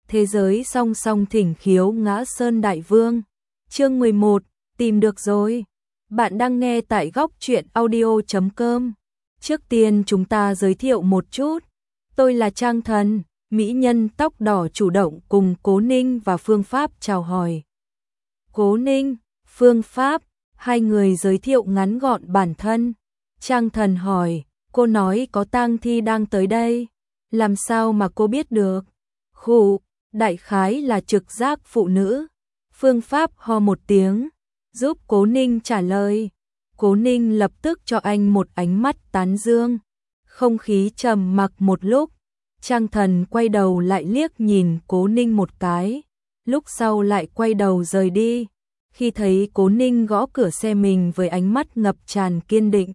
Thế giới song song thỉnh khiếu ngã sơn đại vương. Chương 11, tìm được rồi. Bạn đang nghe tại góc truyện audio.com. Trước tiên chúng ta giới thiệu một chút. Tôi là Trang Thần, mỹ nhân tóc đỏ chủ động cùng Cố Ninh và Phương Pháp chào hỏi. Cố Ninh, Phương Pháp, hai người giới thiệu ngắn gọn bản thân. Trang Thần hỏi, cô nói có tang thi đang tới đây. Làm sao mà cô biết được? Khụ, đại khái là trực giác phụ nữ. Phương Pháp ho một tiếng, giúp Cố Ninh trả lời. Cố Ninh lập tức cho anh một ánh mắt tán dương. Không khí trầm mặc một lúc, Trang Thần quay đầu lại liếc nhìn Cố Ninh một cái, lúc sau lại quay đầu rời đi. Khi thấy Cố Ninh gõ cửa xe mình với ánh mắt ngập tràn kiên định,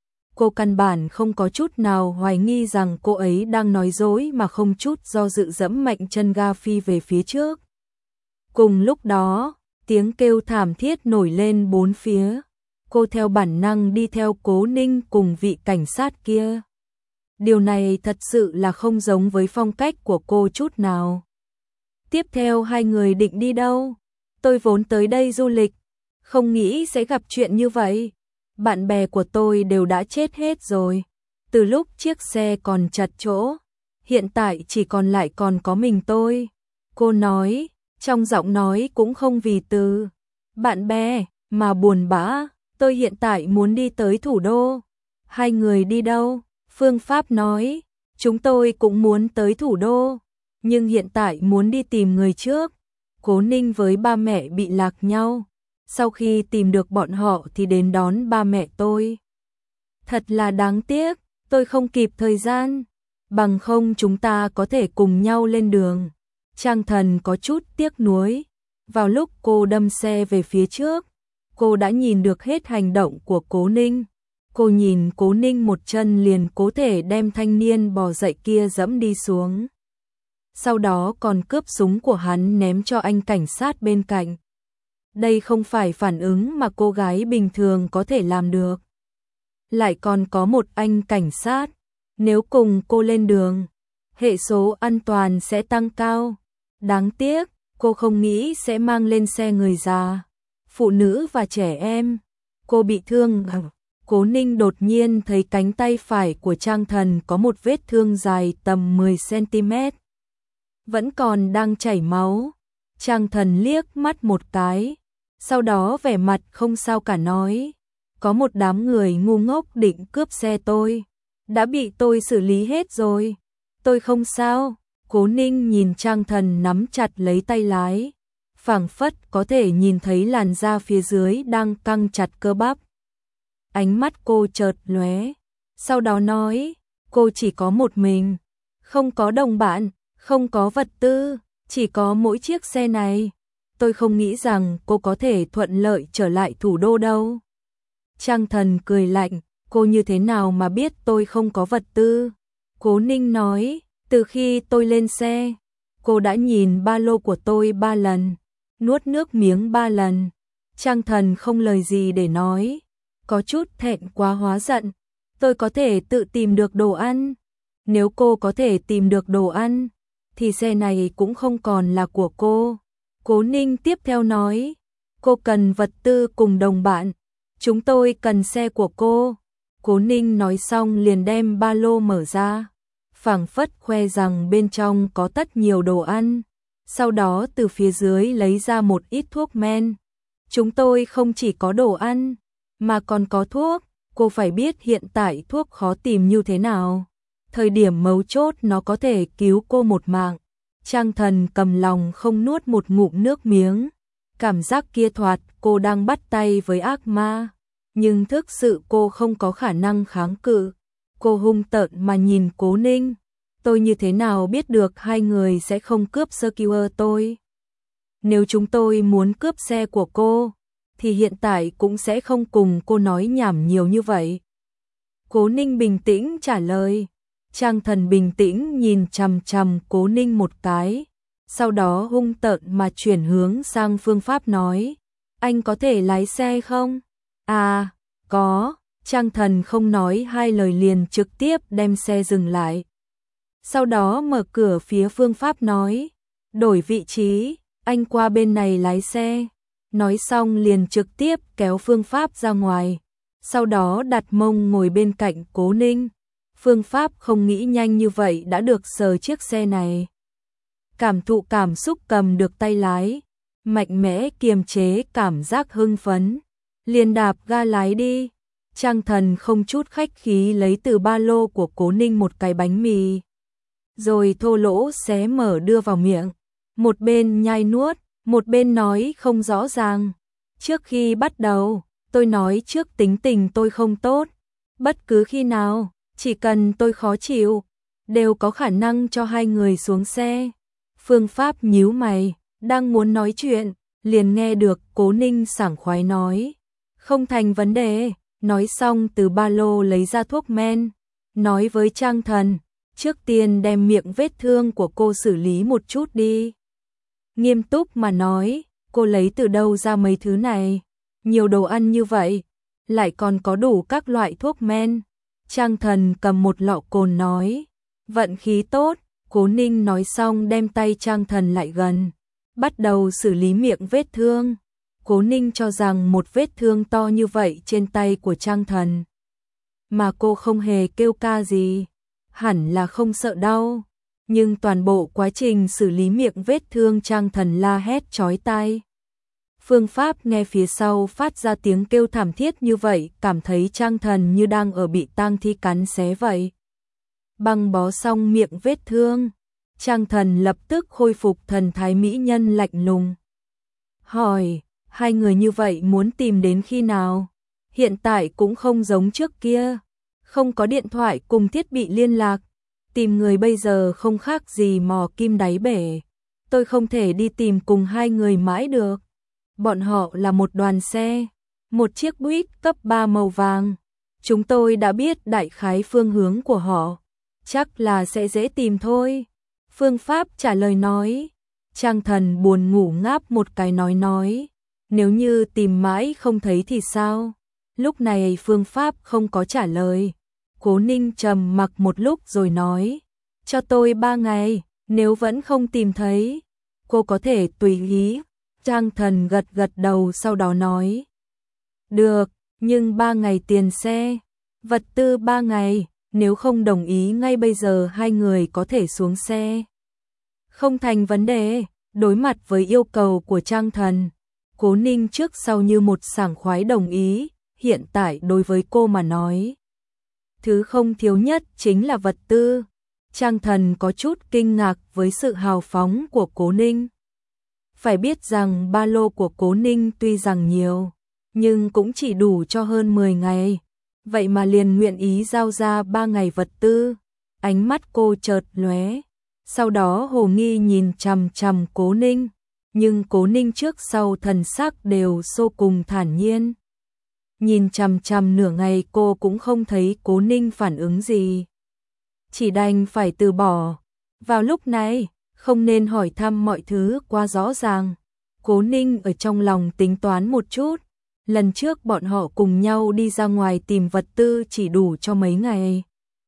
cô căn bản không có chút nào hoài nghi rằng cô ấy đang nói dối mà không chút do dự dẫm mạnh chân ga phi về phía trước. Cùng lúc đó, tiếng kêu thảm thiết nổi lên bốn phía. Cô theo bản năng đi theo Cố Ninh cùng vị cảnh sát kia. Điều này thật sự là không giống với phong cách của cô chút nào. Tiếp theo hai người định đi đâu? Tôi vốn tới đây du lịch, không nghĩ sẽ gặp chuyện như vậy. Bạn bè của tôi đều đã chết hết rồi. Từ lúc chiếc xe còn chật chỗ, hiện tại chỉ còn lại còn có mình tôi. Cô nói, trong giọng nói cũng không vì từ bạn bè mà buồn bã. Tôi hiện tại muốn đi tới thủ đô. Hai người đi đâu? Phương Pháp nói, chúng tôi cũng muốn tới thủ đô, nhưng hiện tại muốn đi tìm người trước. Cố Ninh với ba mẹ bị lạc nhau. Sau khi tìm được bọn họ thì đến đón ba mẹ tôi. Thật là đáng tiếc, tôi không kịp thời gian. Bằng không chúng ta có thể cùng nhau lên đường. Trang Thần có chút tiếc nuối. Vào lúc cô đâm xe về phía trước, cô đã nhìn được hết hành động của Cố Ninh. Cô nhìn Cố Ninh một chân liền cố thể đem thanh niên bò dậy kia dẫm đi xuống. Sau đó còn cướp súng của hắn ném cho anh cảnh sát bên cạnh. Đây không phải phản ứng mà cô gái bình thường có thể làm được. Lại còn có một anh cảnh sát. Nếu cùng cô lên đường, hệ số an toàn sẽ tăng cao. Đáng tiếc, cô không nghĩ sẽ mang lên xe người già, phụ nữ và trẻ em. Cô bị thương. Cố Ninh đột nhiên thấy cánh tay phải của Trang Thần có một vết thương dài tầm 10 cm. Vẫn còn đang chảy máu. Trang Thần liếc mắt một cái, sau đó vẻ mặt không sao cả nói, có một đám người ngu ngốc định cướp xe tôi, đã bị tôi xử lý hết rồi. Tôi không sao. Cố Ninh nhìn Trang Thần nắm chặt lấy tay lái, phảng phất có thể nhìn thấy làn da phía dưới đang căng chặt cơ bắp. Ánh mắt cô chợt lóe, sau đó nói, cô chỉ có một mình, không có đồng bạn, không có vật tư, chỉ có mỗi chiếc xe này. Tôi không nghĩ rằng cô có thể thuận lợi trở lại thủ đô đâu. Trang Thần cười lạnh, cô như thế nào mà biết tôi không có vật tư? Cố Ninh nói, từ khi tôi lên xe, cô đã nhìn ba lô của tôi 3 lần, nuốt nước miếng 3 lần. Trang Thần không lời gì để nói, có chút thẹn quá hóa giận. Tôi có thể tự tìm được đồ ăn. Nếu cô có thể tìm được đồ ăn, thì xe này cũng không còn là của cô. Cố Ninh tiếp theo nói, cô cần vật tư cùng đồng bạn, chúng tôi cần xe của cô. Cố Ninh nói xong liền đem ba lô mở ra, phảng phất khoe rằng bên trong có tất nhiều đồ ăn. Sau đó từ phía dưới lấy ra một ít thuốc men. Chúng tôi không chỉ có đồ ăn, mà còn có thuốc. Cô phải biết hiện tại thuốc khó tìm như thế nào. Thời điểm mấu chốt nó có thể cứu cô một mạng. Trang Thần cầm lòng không nuốt một ngụm nước miếng. Cảm giác kia thoạt cô đang bắt tay với ác ma. Nhưng thực sự cô không có khả năng kháng cự. Cô hung tợn mà nhìn Cố Ninh. Tôi như thế nào biết được hai người sẽ không cướp Secure tôi? Nếu chúng tôi muốn cướp xe của cô, thì hiện tại cũng sẽ không cùng cô nói nhảm nhiều như vậy. Cố Ninh bình tĩnh trả lời. Trang Thần bình tĩnh nhìn chằm chằm Cố Ninh một cái, sau đó hung tợn mà chuyển hướng sang Phương Pháp nói, anh có thể lái xe không? À, có. Trang Thần không nói hai lời liền trực tiếp đem xe dừng lại. Sau đó mở cửa phía Phương Pháp nói, đổi vị trí, anh qua bên này lái xe. Nói xong liền trực tiếp kéo Phương Pháp ra ngoài, sau đó đặt mông ngồi bên cạnh Cố Ninh. Phương Pháp không nghĩ nhanh như vậy đã được sờ chiếc xe này. Cảm thụ cảm xúc cầm được tay lái, mạnh mẽ kiềm chế cảm giác hưng phấn, liền đạp ga lái đi. Trang Thần không chút khách khí lấy từ ba lô của Cố Ninh một cái bánh mì, rồi thô lỗ xé mở đưa vào miệng, một bên nhai nuốt, một bên nói không rõ ràng. Trước khi bắt đầu, tôi nói trước tính tình tôi không tốt, bất cứ khi nào, chỉ cần tôi khó chịu, đều có khả năng cho hai người xuống xe. Phương Pháp nhíu mày, đang muốn nói chuyện, liền nghe được Cố Ninh sảng khoái nói. Không thành vấn đề, nói xong từ ba lô lấy ra thuốc men, nói với Trang Thần, trước tiên đem miệng vết thương của cô xử lý một chút đi. Nghiêm túc mà nói, cô lấy từ đâu ra mấy thứ này, nhiều đồ ăn như vậy, lại còn có đủ các loại thuốc men. Trang Thần cầm một lọ cồn nói, vận khí tốt. Cố Ninh nói xong đem tay Trang Thần lại gần, bắt đầu xử lý miệng vết thương. Cố Ninh cho rằng một vết thương to như vậy trên tay của Trang Thần, mà cô không hề kêu ca gì, hẳn là không sợ đau. Nhưng toàn bộ quá trình xử lý miệng vết thương Trang Thần la hét chói tai. Phương Pháp nghe phía sau phát ra tiếng kêu thảm thiết như vậy, cảm thấy Trang Thần như đang ở bị tang thi cắn xé vậy. Băng bó xong miệng vết thương, Trang Thần lập tức khôi phục thần thái mỹ nhân lạnh lùng. Hỏi, hai người như vậy muốn tìm đến khi nào? Hiện tại cũng không giống trước kia, không có điện thoại cùng thiết bị liên lạc, tìm người bây giờ không khác gì mò kim đáy bể. Tôi không thể đi tìm cùng hai người mãi được. Bọn họ là một đoàn xe, một chiếc Buick cấp 3 màu vàng. Chúng tôi đã biết đại khái phương hướng của họ, chắc là sẽ dễ tìm thôi. Phương Pháp trả lời nói. Trang Thần buồn ngủ ngáp một cái nói, nếu như tìm mãi không thấy thì sao? Lúc này Phương Pháp không có trả lời. Cố Ninh trầm mặc một lúc rồi nói, cho tôi 3 ngày, nếu vẫn không tìm thấy, cô có thể tùy ý. Trang Thần gật gật đầu sau đó nói, được, nhưng 3 ngày tiền xe, vật tư 3 ngày, nếu không đồng ý ngay bây giờ hai người có thể xuống xe. Không thành vấn đề. Đối mặt với yêu cầu của Trang Thần, Cố Ninh trước sau như một sảng khoái đồng ý. Hiện tại đối với cô mà nói, thứ không thiếu nhất chính là vật tư. Trang Thần có chút kinh ngạc với sự hào phóng của Cố Ninh. Phải biết rằng ba lô của Cố Ninh tuy rằng nhiều, nhưng cũng chỉ đủ cho hơn 10 ngày. Vậy mà liền nguyện ý giao ra 3 ngày vật tư. Ánh mắt cô chợt lóe, sau đó hồ nghi nhìn chằm chằm Cố Ninh. Nhưng Cố Ninh trước sau thần sắc đều vô cùng thản nhiên. Nhìn chằm chằm nửa ngày cô cũng không thấy Cố Ninh phản ứng gì, chỉ đành phải từ bỏ. Vào lúc này, không nên hỏi thăm mọi thứ quá rõ ràng. Cố Ninh ở trong lòng tính toán một chút. Lần trước bọn họ cùng nhau đi ra ngoài tìm vật tư chỉ đủ cho mấy ngày.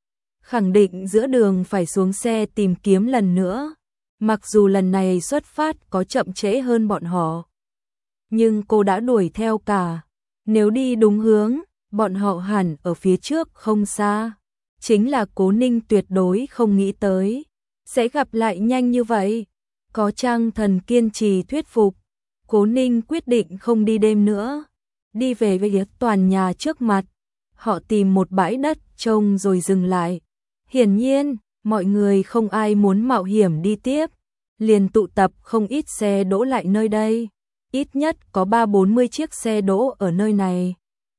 Khẳng định giữa đường phải xuống xe tìm kiếm lần nữa. Mặc dù lần này xuất phát có chậm trễ hơn bọn họ, nhưng cô đã đuổi theo cả. Nếu đi đúng hướng, bọn họ hẳn ở phía trước không xa. Chính là Cố Ninh tuyệt đối không nghĩ tới sẽ gặp lại nhanh như vậy. Có Trang Thần kiên trì thuyết phục, Cố Ninh quyết định không đi đêm nữa. Đi về với toàn nhà trước mặt, họ tìm một bãi đất trông rồi dừng lại. Hiển nhiên, mọi người không ai muốn mạo hiểm đi tiếp, liền tụ tập không ít xe đỗ lại nơi đây. Ít nhất có 30-40 chiếc xe đỗ ở nơi này.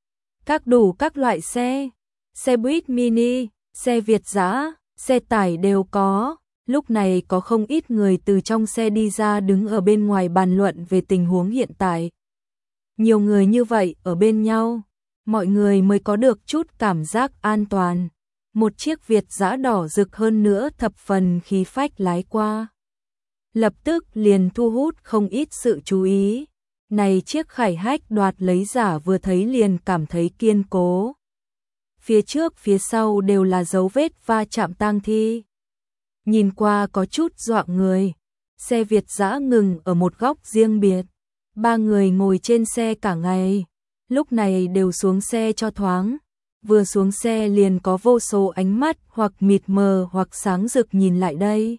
Đủ các loại xe buýt mini, xe Việt dã, xe tải đều có. Lúc này có không ít người từ trong xe đi ra đứng ở bên ngoài bàn luận về tình huống hiện tại. Nhiều người như vậy ở bên nhau, mọi người mới có được chút cảm giác an toàn. Một chiếc Việt dã đỏ rực hơn nữa thập phần khí phách lái qua, lập tức liền thu hút không ít sự chú ý. Này chiếc khải hách đoạt lấy giả vừa thấy liền cảm thấy kiên cố. Phía trước phía sau đều là dấu vết va chạm tang thi. Nhìn qua có chút dọa người. Xe Việt dã ngừng ở một góc riêng biệt. Ba người ngồi trên xe cả ngày, lúc này đều xuống xe cho thoáng. Vừa xuống xe liền có vô số ánh mắt hoặc mịt mờ hoặc sáng rực nhìn lại đây.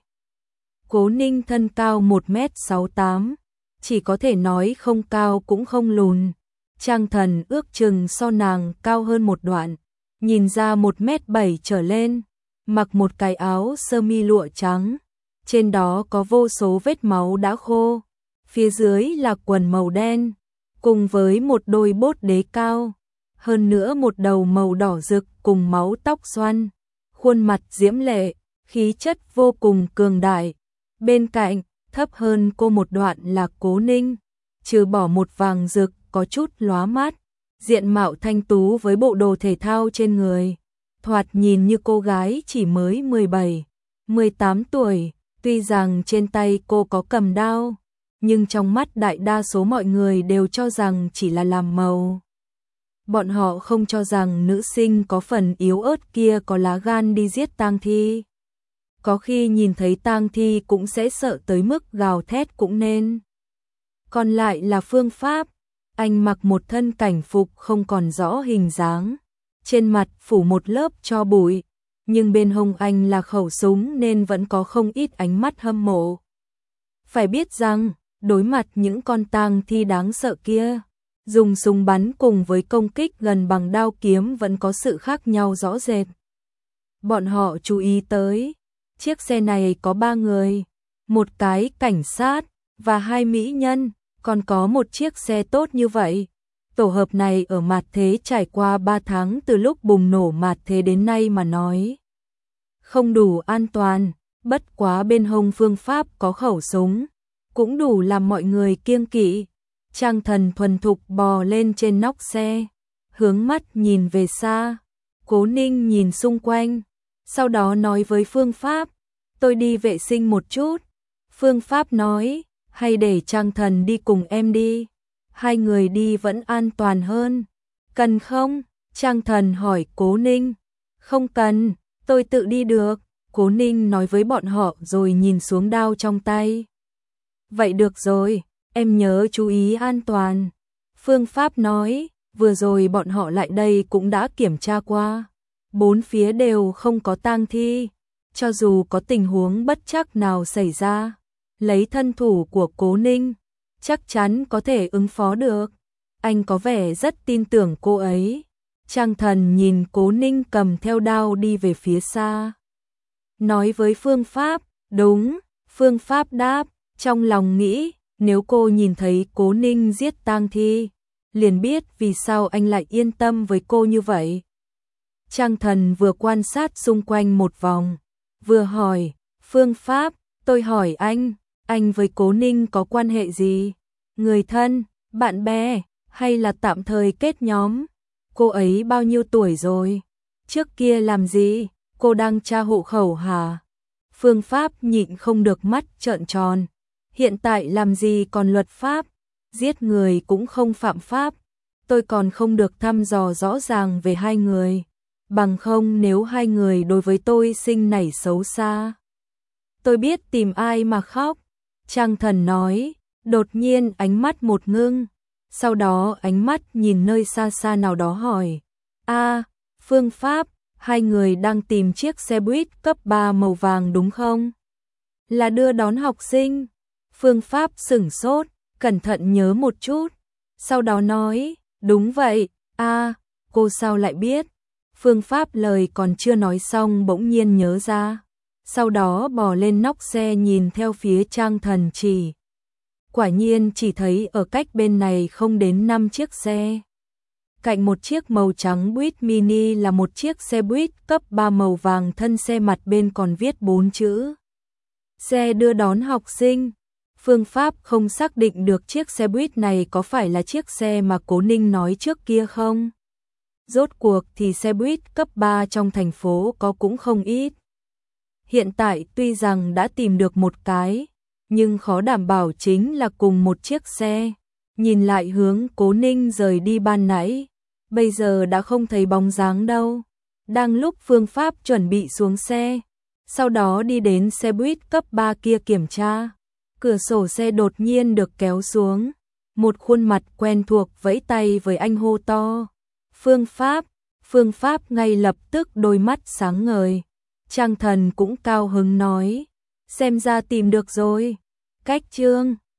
Cố Ninh thân cao 1m68, chỉ có thể nói không cao cũng không lùn. Trang Thần ước chừng so nàng cao hơn một đoạn, nhìn ra 1m7 trở lên, mặc một cái áo sơ mi lụa trắng, trên đó có vô số vết máu đã khô, phía dưới là quần màu đen, cùng với một đôi bốt đế cao, hơn nữa một đầu màu đỏ rực cùng máu tóc xoăn, khuôn mặt diễm lệ, khí chất vô cùng cường đại. Bên cạnh, thấp hơn cô một đoạn là Cố Ninh, trừ bỏ một vàng rực có chút lóa mắt, diện mạo thanh tú với bộ đồ thể thao trên người, thoạt nhìn như cô gái chỉ mới 17, 18 tuổi, tuy rằng trên tay cô có cầm đao, nhưng trong mắt đại đa số mọi người đều cho rằng chỉ là làm màu. Bọn họ không cho rằng nữ sinh có phần yếu ớt kia có lá gan đi giết tang thi. Có khi nhìn thấy tang thi cũng sẽ sợ tới mức gào thét cũng nên. Còn lại là Phương Pháp, anh mặc một thân cảnh phục không còn rõ hình dáng, trên mặt phủ một lớp tro bụi, nhưng bên hông anh là khẩu súng nên vẫn có không ít ánh mắt hâm mộ. Phải biết rằng, đối mặt những con tang thi đáng sợ kia, dùng súng bắn cùng với công kích gần bằng đao kiếm vẫn có sự khác nhau rõ rệt. Bọn họ chú ý tới, chiếc xe này có 3 người, một cái cảnh sát và 2 mỹ nhân, còn có một chiếc xe tốt như vậy. Tổ hợp này ở Mạt Thế trải qua 3 tháng từ lúc bùng nổ Mạt Thế đến nay mà nói. Không đủ an toàn, bất quá bên hông Phương Pháp có khẩu súng, cũng đủ làm mọi người kiêng kỵ. Trang Thần thuần thục bò lên trên nóc xe, hướng mắt nhìn về xa. Cố Ninh nhìn xung quanh, sau đó nói với Phương Pháp, tôi đi vệ sinh một chút. Phương Pháp nói, hay để Trang Thần đi cùng em đi, hai người đi vẫn an toàn hơn. Cần không? Trang Thần hỏi Cố Ninh. Không cần, tôi tự đi được, Cố Ninh nói với bọn họ rồi nhìn xuống đao trong tay. Vậy được rồi, em nhớ chú ý an toàn. Phương Pháp nói, vừa rồi bọn họ lại đây cũng đã kiểm tra qua. 4 phía đều không có tang thi, cho dù có tình huống bất trắc nào xảy ra, lấy thân thủ của Cố Ninh, chắc chắn có thể ứng phó được. Anh có vẻ rất tin tưởng cô ấy. Trang Thần nhìn Cố Ninh cầm theo đao đi về phía xa. Nói với Phương Pháp, đúng, Phương Pháp đáp, trong lòng nghĩ, nếu cô nhìn thấy Cố Ninh giết tang thi, liền biết vì sao anh lại yên tâm với cô như vậy. Trang Thần vừa quan sát xung quanh một vòng, vừa hỏi, Phương Pháp, tôi hỏi anh với Cố Ninh có quan hệ gì? Người thân, bạn bè, hay là tạm thời kết nhóm? Cô ấy bao nhiêu tuổi rồi? Trước kia làm gì? Cô đang tra hộ khẩu hả? Phương Pháp nhịn không được mắt trợn tròn. Hiện tại làm gì còn luật pháp? Giết người cũng không phạm pháp. Tôi còn không được thăm dò rõ ràng về hai người. Bằng không nếu hai người đối với tôi sinh nảy xấu xa, tôi biết tìm ai mà khóc. Trang Thần nói, đột nhiên ánh mắt một ngưng, sau đó ánh mắt nhìn nơi xa xa nào đó hỏi, Phương Pháp, hai người đang tìm chiếc xe buýt cấp 3 màu vàng đúng không? Là đưa đón học sinh. Phương Pháp sửng sốt, cẩn thận nhớ một chút, sau đó nói, đúng vậy. Cô sao lại biết? Phương Pháp lời còn chưa nói xong bỗng nhiên nhớ ra, sau đó bò lên nóc xe nhìn theo phía Trang Thần chỉ. Quả nhiên chỉ thấy ở cách bên này không đến 5 chiếc xe. Cạnh một chiếc màu trắng buýt mini là một chiếc xe buýt cấp 3 màu vàng, thân xe mặt bên còn viết 4 chữ. Xe đưa đón học sinh. Phương Pháp không xác định được chiếc xe buýt này có phải là chiếc xe mà Cố Ninh nói trước kia không. Rốt cuộc thì xe buýt cấp 3 trong thành phố có cũng không ít. Hiện tại tuy rằng đã tìm được một cái, nhưng khó đảm bảo chính là cùng một chiếc xe. Nhìn lại hướng Cố Ninh rời đi ban nãy, bây giờ đã không thấy bóng dáng đâu. Đang lúc Phương Pháp chuẩn bị xuống xe, sau đó đi đến xe buýt cấp 3 kia kiểm tra, Cửa sổ xe đột nhiên được kéo xuống, một khuôn mặt quen thuộc vẫy tay với anh hô to. Phương Pháp ngay lập tức đôi mắt sáng ngời. Trang Thần cũng cao hứng nói, xem ra tìm được rồi. Cách Chương